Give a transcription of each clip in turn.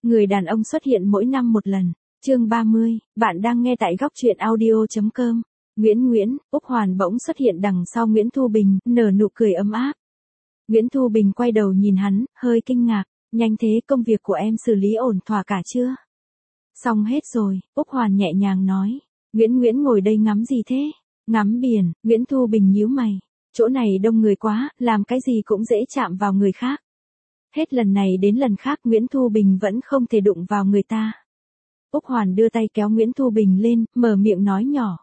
Người đàn ông xuất hiện mỗi năm một lần. Chương 30, bạn đang nghe tại góc truyện audio.com. Nguyễn, Úc Hoàn bỗng xuất hiện đằng sau Nguyễn Thu Bình, nở nụ cười ấm áp. Nguyễn Thu Bình quay đầu nhìn hắn, hơi kinh ngạc. Nhanh thế, công việc của em xử lý ổn thỏa cả chưa? Xong hết rồi, Úc Hoàn nhẹ nhàng nói. Nguyễn ngồi đây ngắm gì thế? Ngắm biển. Nguyễn Thu Bình nhíu mày. Chỗ này đông người quá, làm cái gì cũng dễ chạm vào người khác. Hết lần này đến lần khác Nguyễn Thu Bình vẫn không thể đụng vào người ta. Úc Hoàn đưa tay kéo Nguyễn Thu Bình lên, mở miệng nói nhỏ.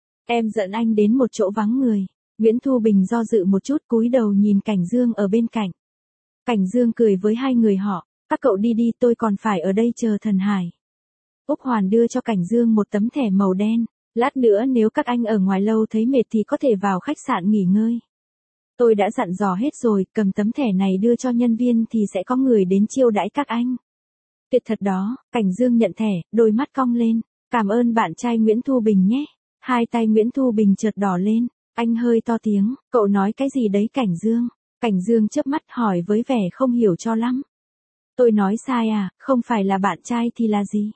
Em dẫn anh đến một chỗ vắng người. Nguyễn Thu Bình do dự một chút, cúi đầu nhìn Cảnh Dương ở bên cạnh. Cảnh Dương cười với hai người họ. Các cậu đi đi, tôi còn phải ở đây chờ Thần Hải. Úc Hoàn đưa cho Cảnh Dương một tấm thẻ màu đen. Lát nữa nếu các anh ở ngoài lâu thấy mệt thì có thể vào khách sạn nghỉ ngơi. Tôi đã dặn dò hết rồi, cầm tấm thẻ này đưa cho nhân viên thì sẽ có người đến chiêu đãi các anh. Tuyệt thật đó. Cảnh Dương nhận thẻ, đôi mắt cong lên. Cảm ơn bạn trai Nguyễn Thu Bình nhé. Hai tay Nguyễn Thu Bình chợt đỏ lên. Anh hơi to tiếng, cậu nói cái gì đấy Cảnh Dương? Cảnh Dương chớp mắt hỏi với vẻ không hiểu cho lắm. Tôi nói sai à, không phải là bạn trai thì là gì?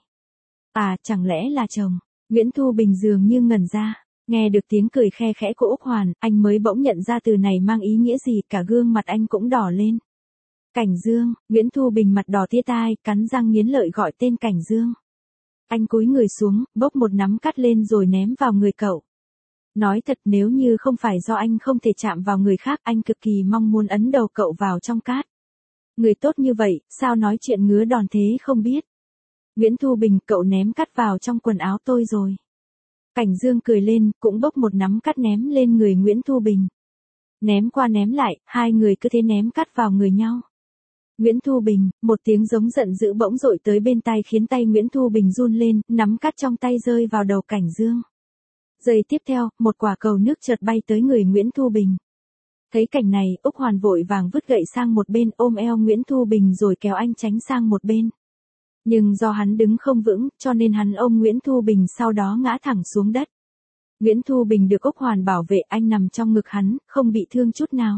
À, chẳng lẽ là chồng? Nguyễn Thu Bình dường như ngẩn ra. Nghe được tiếng cười khe khẽ của Úc Hoàn, anh mới bỗng nhận ra từ này mang ý nghĩa gì, cả gương mặt anh cũng đỏ lên. Cảnh Dương. Nguyễn Thu Bình mặt đỏ tía tai, cắn răng nghiến lợi gọi tên Cảnh Dương. Anh cúi người xuống, bốc một nắm cát lên rồi ném vào người cậu. Nói thật, nếu như không phải do anh không thể chạm vào người khác, anh cực kỳ mong muốn ấn đầu cậu vào trong cát. Người tốt như vậy, sao nói chuyện ngứa đòn thế không biết. Nguyễn Thu Bình, cậu ném cát vào trong quần áo tôi rồi. Cảnh Dương cười lên, cũng bốc một nắm cát ném lên người Nguyễn Thu Bình. Ném qua ném lại, hai người cứ thế ném cát vào người nhau. Nguyễn Thu Bình, một tiếng giống giận dữ bỗng dội tới bên tai khiến tay Nguyễn Thu Bình run lên, nắm cát trong tay rơi vào đầu Cảnh Dương. Giây tiếp theo, một quả cầu nước chợt bay tới người Nguyễn Thu Bình. Thấy cảnh này, Úc Hoàn vội vàng vứt gậy sang một bên, ôm eo Nguyễn Thu Bình rồi kéo anh tránh sang một bên. Nhưng do hắn đứng không vững, cho nên hắn ôm Nguyễn Thu Bình sau đó ngã thẳng xuống đất. Nguyễn Thu Bình được Úc Hoàn bảo vệ, anh nằm trong ngực hắn, không bị thương chút nào.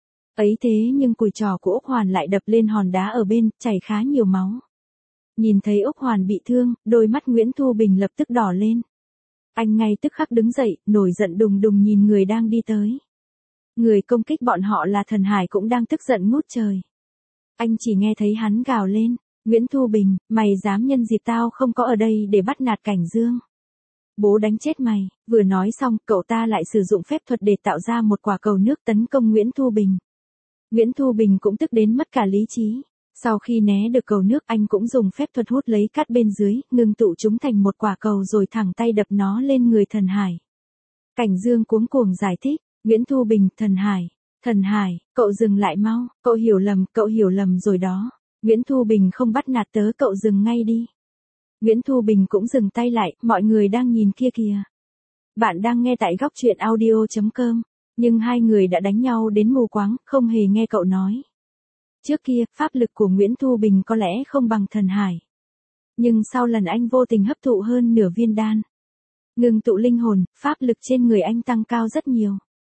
Ấy thế nhưng cùi trò của Úc Hoàn lại đập lên hòn đá ở bên, chảy khá nhiều máu. Nhìn thấy Úc Hoàn bị thương, đôi mắt Nguyễn Thu Bình lập tức đỏ lên. Anh ngay tức khắc đứng dậy, nổi giận đùng đùng nhìn người đang đi tới. Người công kích bọn họ là Thần Hải cũng đang tức giận ngút trời. Anh chỉ nghe thấy hắn gào lên. Nguyễn Thu Bình, mày dám nhân dịp tao không có ở đây để bắt nạt Cảnh Dương. Bố đánh chết mày. Vừa nói xong, cậu ta lại sử dụng phép thuật để tạo ra một quả cầu nước tấn công Nguyễn Thu Bình. Nguyễn Thu Bình cũng tức đến mất cả lý trí. Sau khi né được cầu nước, anh cũng dùng phép thuật hút lấy cát bên dưới, ngưng tụ chúng thành một quả cầu rồi thẳng tay đập nó lên người Thần Hải. Cảnh Dương cuống cuồng giải thích. Nguyễn Thu Bình, Thần Hải, cậu dừng lại mau, cậu hiểu lầm rồi đó. Nguyễn Thu Bình không bắt nạt tớ, cậu dừng ngay đi. Nguyễn Thu Bình cũng dừng tay lại, mọi người đang nhìn kia kìa. Bạn đang nghe tại góc truyện audio.com, nhưng hai người đã đánh nhau đến mù quáng, không hề nghe cậu nói. Trước kia, pháp lực của Nguyễn Thu Bình có lẽ không bằng Thần Hải. Nhưng sau lần anh vô tình hấp thụ hơn nửa viên đan, ngưng tụ linh hồn, pháp lực trên người anh tăng cao rất nhiều.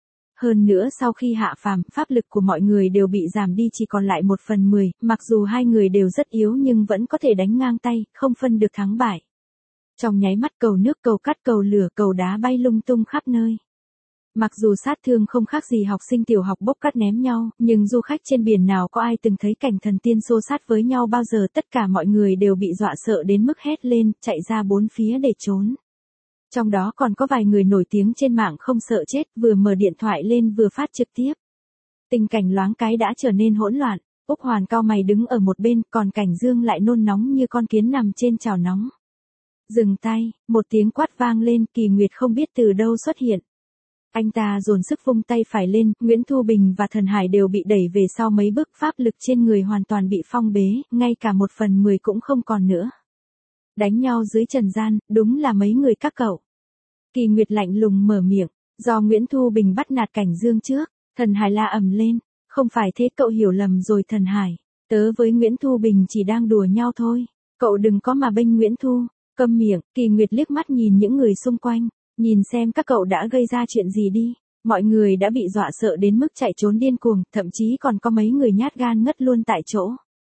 Hơn nữa sau khi hạ phàm, pháp lực của mọi người đều bị giảm đi chỉ còn lại 1/10, mặc dù hai người đều rất yếu nhưng vẫn có thể đánh ngang tay, không phân được thắng bại. Trong nháy mắt cầu nước, cầu cát, cầu lửa, cầu đá bay lung tung khắp nơi. Mặc dù sát thương không khác gì học sinh tiểu học bốc cát ném nhau, nhưng du khách trên biển nào có ai từng thấy cảnh thần tiên xô sát với nhau bao giờ. Tất cả mọi người đều bị dọa sợ đến mức hét lên, chạy ra bốn phía để trốn. Trong đó còn có vài người nổi tiếng trên mạng không sợ chết, vừa mở điện thoại lên vừa phát trực tiếp. Tình cảnh loáng cái đã trở nên hỗn loạn. Úc Hoàn cau mày đứng ở một bên, còn Cảnh Dương lại nôn nóng như con kiến nằm trên chảo nóng. Dừng tay, một tiếng quát vang lên, Kỳ Nguyệt không biết từ đâu xuất hiện. Anh ta dồn sức vung tay phải lên, Nguyễn Thu Bình và Thần Hải đều bị đẩy về sau mấy bước, pháp lực trên người hoàn toàn bị phong bế, ngay cả 1/10 cũng không còn nữa. Đánh nhau dưới trần gian, đúng là mấy người các cậu. Kỳ Nguyệt lạnh lùng mở miệng, do Nguyễn Thu Bình bắt nạt Cảnh Dương trước. Thần Hải la ầm lên, không phải thế, cậu hiểu lầm rồi Thần Hải. Tớ với Nguyễn Thu Bình chỉ đang đùa nhau thôi. Cậu đừng có mà bênh Nguyễn Thu. Câm miệng. Kỳ Nguyệt liếc mắt nhìn những người xung quanh, nhìn xem các cậu đã gây ra chuyện gì đi. Mọi người đã bị dọa sợ đến mức chạy trốn điên cuồng, thậm chí còn có mấy người nhát gan ngất luôn tại chỗ.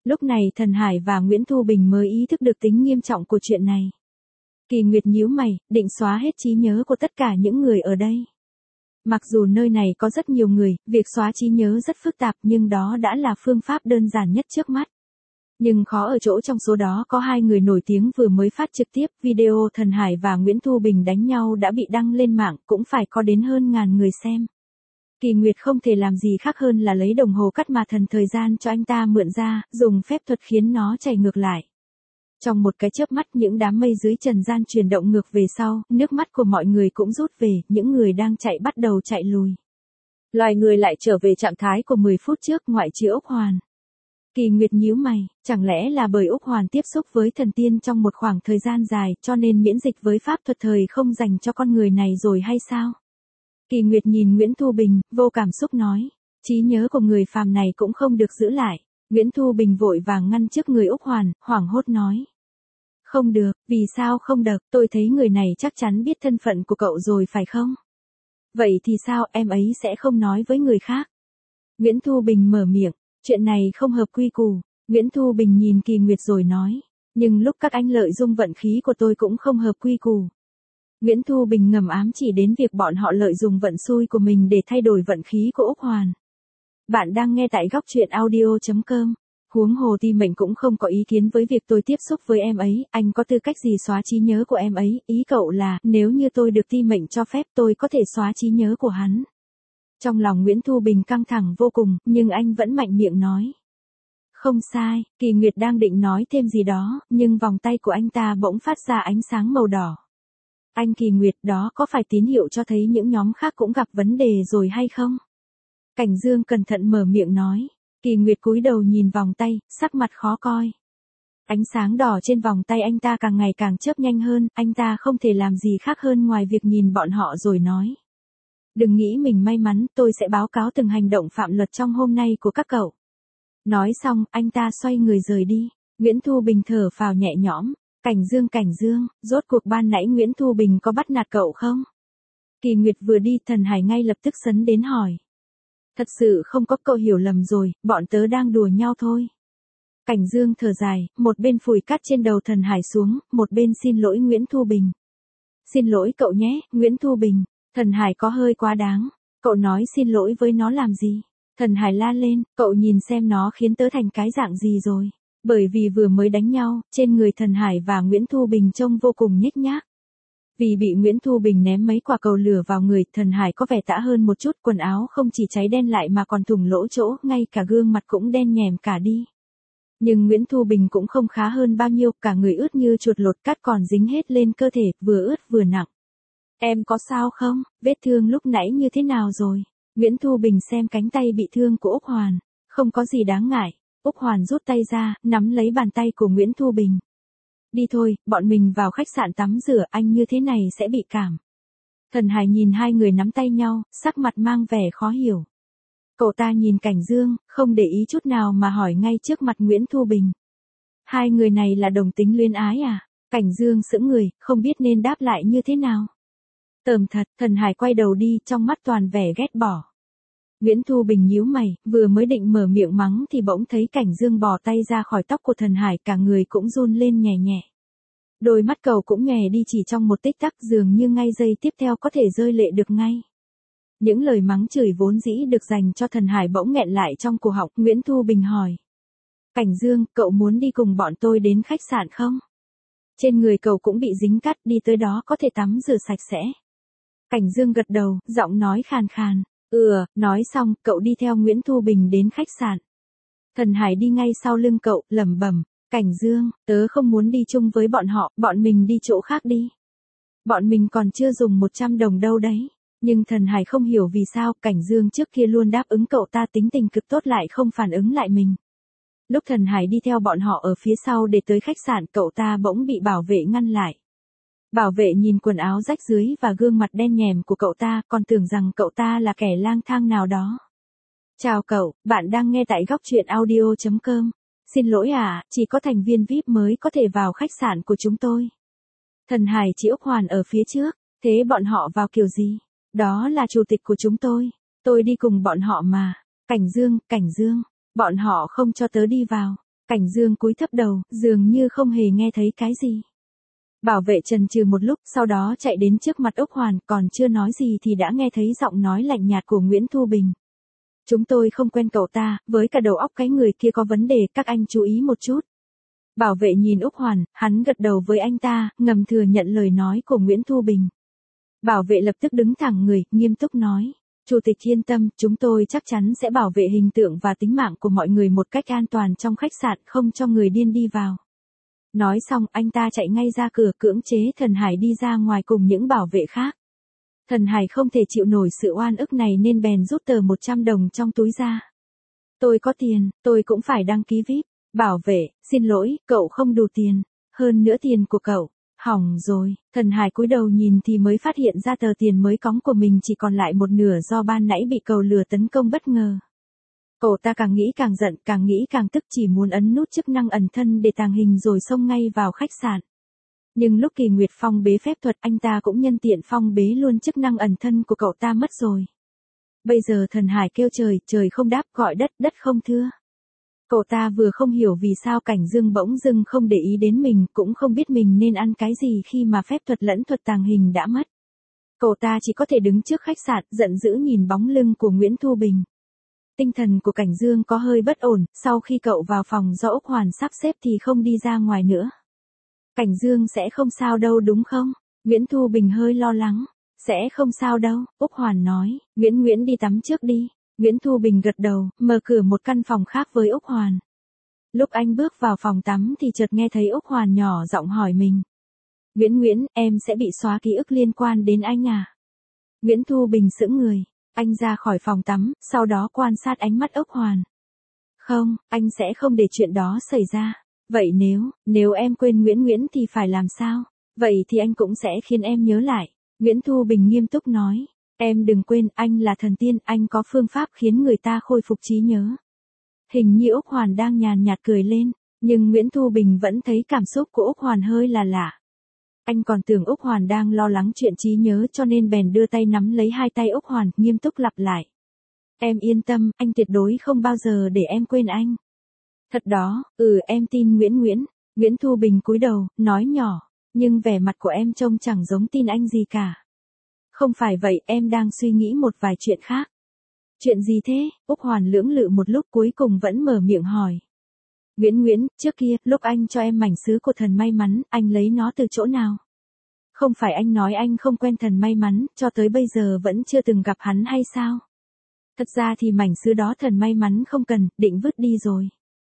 Lúc này Thần Hải và Nguyễn Thu Bình mới ý thức được tính nghiêm trọng của chuyện này. Kỳ Nguyệt nhíu mày, định xóa hết trí nhớ của tất cả những người ở đây. Mặc dù nơi này có rất nhiều người, việc xóa trí nhớ rất phức tạp nhưng đó đã là phương pháp đơn giản nhất trước mắt. Nhưng khó ở chỗ trong số đó có 2 người nổi tiếng vừa mới phát trực tiếp video Thần Hải và Nguyễn Thu Bình đánh nhau đã bị đăng lên mạng, cũng phải có đến hơn ngàn người xem. Kỳ Nguyệt không thể làm gì khác hơn là lấy đồng hồ cắt mà thần thời gian cho anh ta mượn ra, dùng phép thuật khiến nó chạy ngược lại. Trong một cái chớp mắt những đám mây dưới trần gian chuyển động ngược về sau, nước mắt của mọi người cũng rút về, những người đang chạy bắt đầu chạy lùi. Loài người lại trở về trạng thái của 10 phút trước ngoại trừ Úc Hoàn. Kỳ Nguyệt nhíu mày, chẳng lẽ là bởi Úc Hoàn tiếp xúc với thần tiên trong một khoảng thời gian dài cho nên miễn dịch với pháp thuật thời không dành cho con người này rồi hay sao? Kỳ Nguyệt nhìn Nguyễn Thu Bình, vô cảm xúc nói, trí nhớ của người phàm này cũng không được giữ lại. Nguyễn Thu Bình vội vàng ngăn trước người Úc Hoàn, hoảng hốt nói. Không được, vì sao không được, tôi thấy người này chắc chắn biết thân phận của cậu rồi phải không? Vậy thì sao em ấy sẽ không nói với người khác? Nguyễn Thu Bình mở miệng, chuyện này không hợp quy củ. Nguyễn Thu Bình nhìn Kỳ Nguyệt rồi nói, nhưng lúc các anh lợi dụng vận khí của tôi cũng không hợp quy củ. Nguyễn Thu Bình ngầm ám chỉ đến việc bọn họ lợi dụng vận xui của mình để thay đổi vận khí của Úc Hoàn. Bạn đang nghe tại góc truyện audio.com. Huống hồ Ti Mệnh cũng không có ý kiến với việc tôi tiếp xúc với em ấy, anh có tư cách gì xóa trí nhớ của em ấy, ý cậu là, nếu như tôi được Ti Mệnh cho phép tôi có thể xóa trí nhớ của hắn. Trong lòng Nguyễn Thu Bình căng thẳng vô cùng, nhưng anh vẫn mạnh miệng nói. Không sai, Kỳ Nguyệt đang định nói thêm gì đó, nhưng vòng tay của anh ta bỗng phát ra ánh sáng màu đỏ. Anh Kỳ Nguyệt, đó có phải tín hiệu cho thấy những nhóm khác cũng gặp vấn đề rồi hay không? Cảnh Dương cẩn thận mở miệng nói. Kỳ Nguyệt cúi đầu nhìn vòng tay, sắc mặt khó coi. Ánh sáng đỏ trên vòng tay anh ta càng ngày càng chớp nhanh hơn, anh ta không thể làm gì khác hơn ngoài việc nhìn bọn họ rồi nói. Đừng nghĩ mình may mắn, tôi sẽ báo cáo từng hành động phạm luật trong hôm nay của các cậu. Nói xong, anh ta xoay người rời đi. Nguyễn Thu Bình thở phào nhẹ nhõm. Cảnh Dương, rốt cuộc ban nãy Nguyễn Thu Bình có bắt nạt cậu không? Kỳ Nguyệt vừa đi, Thần Hải ngay lập tức sấn đến hỏi. Thật sự không có, cậu hiểu lầm rồi, bọn tớ đang đùa nhau thôi. Cảnh Dương thở dài, một bên phủi cát trên đầu Thần Hải xuống, một bên xin lỗi Nguyễn Thu Bình. Xin lỗi cậu nhé, Nguyễn Thu Bình. Thần Hải có hơi quá đáng. Cậu nói xin lỗi với nó làm gì? Thần Hải la lên, cậu nhìn xem nó khiến tớ thành cái dạng gì rồi. Bởi vì vừa mới đánh nhau, trên người Thần Hải và Nguyễn Thu Bình trông vô cùng nhếch nhác. Vì bị Nguyễn Thu Bình ném mấy quả cầu lửa vào người, Thần Hải có vẻ tã hơn một chút, quần áo không chỉ cháy đen lại mà còn thủng lỗ chỗ, ngay cả gương mặt cũng đen nhèm cả đi. Nhưng Nguyễn Thu Bình cũng không khá hơn bao nhiêu, cả người ướt như chuột lột, cát còn dính hết lên cơ thể, vừa ướt vừa nặng. Em có sao không? Vết thương lúc nãy như thế nào rồi? Nguyễn Thu Bình xem cánh tay bị thương của Úc Hoàn. Không có gì đáng ngại. Úc Hoàn rút tay ra, nắm lấy bàn tay của Nguyễn Thu Bình. Đi thôi, bọn mình vào khách sạn tắm rửa, anh như thế này sẽ bị cảm. Thần Hải nhìn hai người nắm tay nhau, sắc mặt mang vẻ khó hiểu. Cậu ta nhìn Cảnh Dương, không để ý chút nào mà hỏi ngay trước mặt Nguyễn Thu Bình. Hai người này là đồng tính luyến ái à? Cảnh Dương sững người, không biết nên đáp lại như thế nào. Tởm thật, Thần Hải quay đầu đi, trong mắt toàn vẻ ghét bỏ. Nguyễn Thu Bình nhíu mày, vừa mới định mở miệng mắng thì bỗng thấy Cảnh Dương bỏ tay ra khỏi tóc của Thần Hải, cả người cũng run lên nhẹ nhẹ. Đôi mắt cậu cũng nhòe đi chỉ trong một tích tắc, dường như ngay giây tiếp theo có thể rơi lệ được ngay. Những lời mắng chửi vốn dĩ được dành cho Thần Hải bỗng nghẹn lại trong cổ họng. Nguyễn Thu Bình hỏi. Cảnh Dương, cậu muốn đi cùng bọn tôi đến khách sạn không? Trên người cậu cũng bị dính cát, đi tới đó có thể tắm rửa sạch sẽ. Cảnh Dương gật đầu, giọng nói khàn khàn. Nói xong, cậu đi theo Nguyễn Thu Bình đến khách sạn. Thần Hải đi ngay sau lưng cậu, lẩm bẩm. Cảnh Dương, tớ không muốn đi chung với bọn họ, bọn mình đi chỗ khác đi. Bọn mình còn chưa dùng 100 đồng đâu đấy. Nhưng Thần Hải không hiểu vì sao Cảnh Dương trước kia luôn đáp ứng cậu ta, tính tình cực tốt lại không phản ứng lại mình. Lúc Thần Hải đi theo bọn họ ở phía sau để tới khách sạn, cậu ta bỗng bị bảo vệ ngăn lại. Bảo vệ nhìn quần áo rách rưới và gương mặt đen nhèm của cậu ta, còn tưởng rằng cậu ta là kẻ lang thang nào đó. Chào cậu, bạn đang nghe tại góc truyện audio.com. Xin lỗi chỉ có thành viên VIP mới có thể vào khách sạn của chúng tôi. Thần Hải chỉ Úc Hoàn ở phía trước, thế bọn họ vào kiểu gì? Đó là chủ tịch của chúng tôi đi cùng bọn họ mà. Cảnh Dương, bọn họ không cho tớ đi vào. Cảnh Dương cúi thấp đầu, dường như không hề nghe thấy cái gì. Bảo vệ chần chừ một lúc, sau đó chạy đến trước mặt Úc Hoàn, còn chưa nói gì thì đã nghe thấy giọng nói lạnh nhạt của Nguyễn Thu Bình. Chúng tôi không quen cậu ta, với cả đầu óc cái người kia có vấn đề, các anh chú ý một chút. Bảo vệ nhìn Úc Hoàn, hắn gật đầu với anh ta, ngầm thừa nhận lời nói của Nguyễn Thu Bình. Bảo vệ lập tức đứng thẳng người, nghiêm túc nói. Chủ tịch yên tâm, chúng tôi chắc chắn sẽ bảo vệ hình tượng và tính mạng của mọi người một cách an toàn trong khách sạn, không cho người điên đi vào. Nói xong, anh ta chạy ngay ra cửa, cưỡng chế Thần Hải đi ra ngoài cùng những bảo vệ khác. Thần Hải không thể chịu nổi sự oan ức này nên bèn rút tờ 100 đồng trong túi ra. Tôi có tiền, tôi cũng phải đăng ký VIP. Bảo vệ, xin lỗi, cậu không đủ tiền. Hơn nữa tiền của cậu. Hỏng rồi, Thần Hải cúi đầu nhìn thì mới phát hiện ra tờ tiền mới cóng của mình chỉ còn lại một nửa do ban nãy bị cậu lừa tấn công bất ngờ. Cậu ta càng nghĩ càng giận, càng nghĩ càng tức, chỉ muốn ấn nút chức năng ẩn thân để tàng hình rồi xông ngay vào khách sạn. Nhưng lúc Kỳ Nguyệt phong bế phép thuật, anh ta cũng nhân tiện phong bế luôn chức năng ẩn thân của cậu ta mất rồi. Bây giờ Thần Hải kêu trời, trời không đáp, gọi đất, đất không thưa. Cậu ta vừa không hiểu vì sao Cảnh Dương bỗng dưng không để ý đến mình, cũng không biết mình nên ăn cái gì khi mà phép thuật lẫn thuật tàng hình đã mất. Cậu ta chỉ có thể đứng trước khách sạn, giận dữ nhìn bóng lưng của Nguyễn Thu Bình. Tinh thần của Cảnh Dương có hơi bất ổn, sau khi cậu vào phòng do Úc Hoàn sắp xếp thì không đi ra ngoài nữa. Cảnh Dương sẽ không sao đâu đúng không? Nguyễn Thu Bình hơi lo lắng. Sẽ không sao đâu, Úc Hoàn nói. Nguyễn đi tắm trước đi. Nguyễn Thu Bình gật đầu, mở cửa một căn phòng khác với Úc Hoàn. Lúc anh bước vào phòng tắm thì chợt nghe thấy Úc Hoàn nhỏ giọng hỏi mình. Nguyễn, em sẽ bị xóa ký ức liên quan đến anh à? Nguyễn Thu Bình sững người. Anh ra khỏi phòng tắm, sau đó quan sát ánh mắt Úc Hoàn. Không, anh sẽ không để chuyện đó xảy ra. Vậy nếu em quên Nguyễn thì phải làm sao? Vậy thì anh cũng sẽ khiến em nhớ lại. Nguyễn Thu Bình nghiêm túc nói. Em đừng quên, anh là thần tiên, anh có phương pháp khiến người ta khôi phục trí nhớ. Hình như Úc Hoàn đang nhàn nhạt cười lên, nhưng Nguyễn Thu Bình vẫn thấy cảm xúc của Úc Hoàn hơi là lạ. Anh còn tưởng Úc Hoàn đang lo lắng chuyện trí nhớ cho nên bèn đưa tay nắm lấy hai tay Úc Hoàn, nghiêm túc lặp lại. Em yên tâm, anh tuyệt đối không bao giờ để em quên anh. Thật đó, em tin Nguyễn. Nguyễn Thu Bình cúi đầu, nói nhỏ, nhưng vẻ mặt của em trông chẳng giống tin anh gì cả. Không phải vậy, em đang suy nghĩ một vài chuyện khác. Chuyện gì thế? Úc Hoàn lưỡng lự một lúc cuối cùng vẫn mở miệng hỏi. Nguyễn, trước kia, lúc anh cho em mảnh sứ của thần may mắn, anh lấy nó từ chỗ nào? Không phải anh nói anh không quen thần may mắn, cho tới bây giờ vẫn chưa từng gặp hắn hay sao? Thật ra thì mảnh sứ đó thần may mắn không cần, định vứt đi rồi.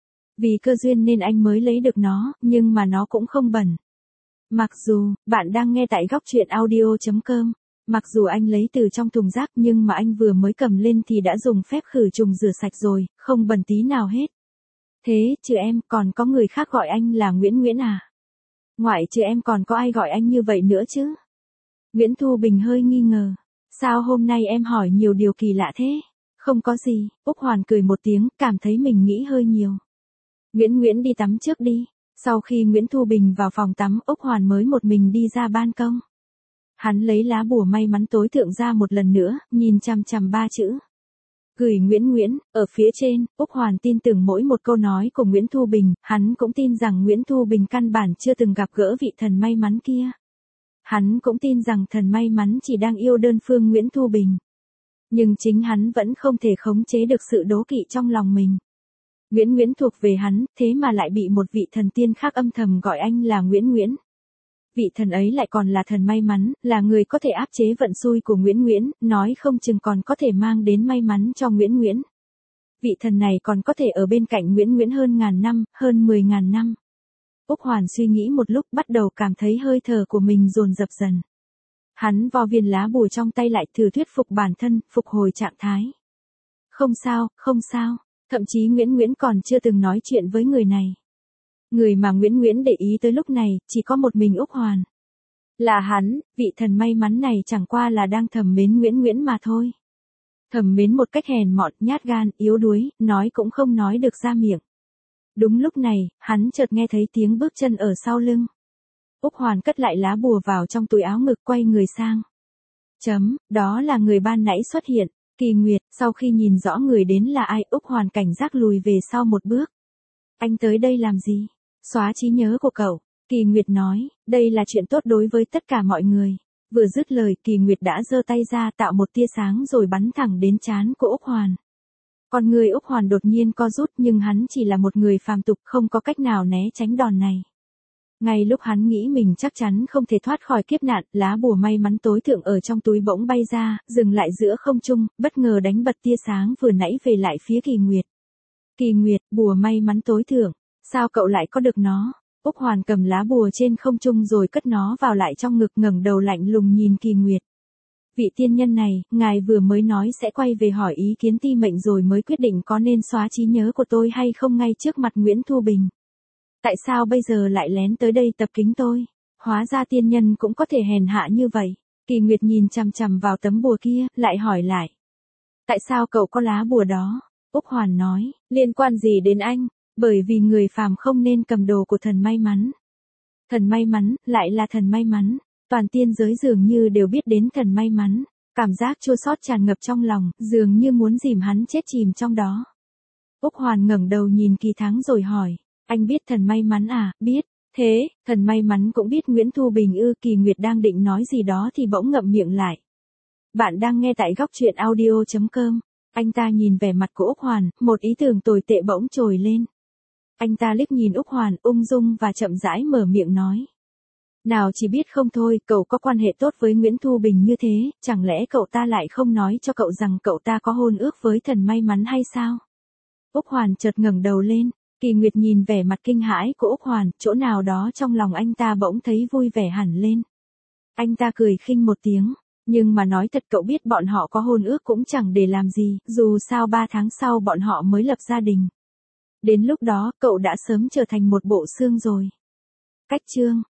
Vì cơ duyên nên anh mới lấy được nó, nhưng mà nó cũng không bẩn. Mặc dù, bạn đang nghe tại góc truyện audio.com. Mặc dù anh lấy từ trong thùng rác nhưng mà anh vừa mới cầm lên thì đã dùng phép khử trùng rửa sạch rồi, không bẩn tí nào hết. Thế, chứ em, còn có người khác gọi anh là Nguyễn à? Ngoại trừ em còn có ai gọi anh như vậy nữa chứ? Nguyễn Thu Bình hơi nghi ngờ. Sao hôm nay em hỏi nhiều điều kỳ lạ thế? Không có gì, Úc Hoàn cười một tiếng, cảm thấy mình nghĩ hơi nhiều. Nguyễn đi tắm trước đi. Sau khi Nguyễn Thu Bình vào phòng tắm, Úc Hoàn mới một mình đi ra ban công. Hắn lấy lá bùa may mắn tối thượng ra một lần nữa, nhìn chằm chằm 3 chữ. Gửi Nguyễn, ở phía trên, Úc Hoàn tin tưởng mỗi một câu nói của Nguyễn Thu Bình, hắn cũng tin rằng Nguyễn Thu Bình căn bản chưa từng gặp gỡ vị thần may mắn kia. Hắn cũng tin rằng thần may mắn chỉ đang yêu đơn phương Nguyễn Thu Bình. Nhưng chính hắn vẫn không thể khống chế được sự đố kỵ trong lòng mình. Nguyễn thuộc về hắn, thế mà lại bị một vị thần tiên khác âm thầm gọi anh là Nguyễn. Vị thần ấy lại còn là thần may mắn, là người có thể áp chế vận xui của Nguyễn, nói không chừng còn có thể mang đến may mắn cho Nguyễn. Vị thần này còn có thể ở bên cạnh Nguyễn hơn ngàn năm, hơn 10.000 năm. Úc Hoàn suy nghĩ một lúc bắt đầu cảm thấy hơi thở của mình dồn dập dần. Hắn vo viên lá bùa trong tay lại thử thuyết phục bản thân, phục hồi trạng thái. Không sao, thậm chí Nguyễn còn chưa từng nói chuyện với người này. Người mà Nguyễn để ý tới lúc này, chỉ có một mình Úc Hoàn. Là hắn, vị thần may mắn này chẳng qua là đang thầm mến Nguyễn mà thôi. Thầm mến một cách hèn mọn, nhát gan, yếu đuối, nói cũng không nói được ra miệng. Đúng lúc này, hắn chợt nghe thấy tiếng bước chân ở sau lưng. Úc Hoàn cất lại lá bùa vào trong túi áo ngực, quay người sang. Đó là người ban nãy xuất hiện, Kỳ Nguyệt. Sau khi nhìn rõ người đến là ai, Úc Hoàn cảnh giác lùi về sau một bước. Anh tới đây làm gì? Xóa trí nhớ của cậu. Kỳ Nguyệt nói, đây là chuyện tốt đối với tất cả mọi người. Vừa dứt lời, Kỳ Nguyệt đã giơ tay ra tạo một tia sáng rồi bắn thẳng đến trán của Úc Hoàn. Con người Úc Hoàn đột nhiên co rút, nhưng hắn chỉ là một người phàm tục, không có cách nào né tránh đòn này. Ngay lúc hắn nghĩ mình chắc chắn không thể thoát khỏi kiếp nạn, lá bùa may mắn tối thượng ở trong túi bỗng bay ra, dừng lại giữa không trung, bất ngờ đánh bật tia sáng vừa nãy về lại phía Kỳ Nguyệt. Kỳ Nguyệt, bùa may mắn tối thượng, sao cậu lại có được nó? Úc Hoàn cầm lá bùa trên không trung rồi cất nó vào lại trong ngực, ngẩng đầu lạnh lùng nhìn Kỳ Nguyệt. Vị tiên nhân này, ngài vừa mới nói sẽ quay về hỏi ý kiến ti mệnh rồi mới quyết định có nên xóa trí nhớ của tôi hay không ngay trước mặt Nguyễn Thu Bình. Tại sao bây giờ lại lén tới đây tập kính tôi? Hóa ra tiên nhân cũng có thể hèn hạ như vậy. Kỳ Nguyệt nhìn chằm chằm vào tấm bùa kia, lại hỏi lại. Tại sao cậu có lá bùa đó? Úc Hoàn nói, liên quan gì đến anh? Bởi vì người phàm không nên cầm đồ của thần may mắn. Thần may mắn, lại là thần may mắn. Toàn tiên giới dường như đều biết đến thần may mắn. Cảm giác chua xót tràn ngập trong lòng, dường như muốn dìm hắn chết chìm trong đó. Úc Hoàn ngẩng đầu nhìn Kỳ Thắng rồi hỏi, anh biết thần may mắn à? Biết. Thế, thần may mắn cũng biết Nguyễn Thu Bình ư? Kỳ Nguyệt đang định nói gì đó thì bỗng ngậm miệng lại. Bạn đang nghe tại góc truyện audio.com. Anh ta nhìn vẻ mặt của Úc Hoàn, một ý tưởng tồi tệ bỗng trồi lên. Anh ta liếc nhìn Úc Hoàn ung dung và chậm rãi mở miệng nói. Nào chỉ biết không thôi, cậu có quan hệ tốt với Nguyễn Thu Bình như thế, chẳng lẽ cậu ta lại không nói cho cậu rằng cậu ta có hôn ước với thần may mắn hay sao? Úc Hoàn chợt ngẩng đầu lên, Kỳ Nguyệt nhìn vẻ mặt kinh hãi của Úc Hoàn, chỗ nào đó trong lòng anh ta bỗng thấy vui vẻ hẳn lên. Anh ta cười khinh một tiếng, nhưng mà nói thật, cậu biết bọn họ có hôn ước cũng chẳng để làm gì, dù sao 3 tháng sau bọn họ mới lập gia đình. Đến lúc đó, cậu đã sớm trở thành một bộ xương rồi. Cách chương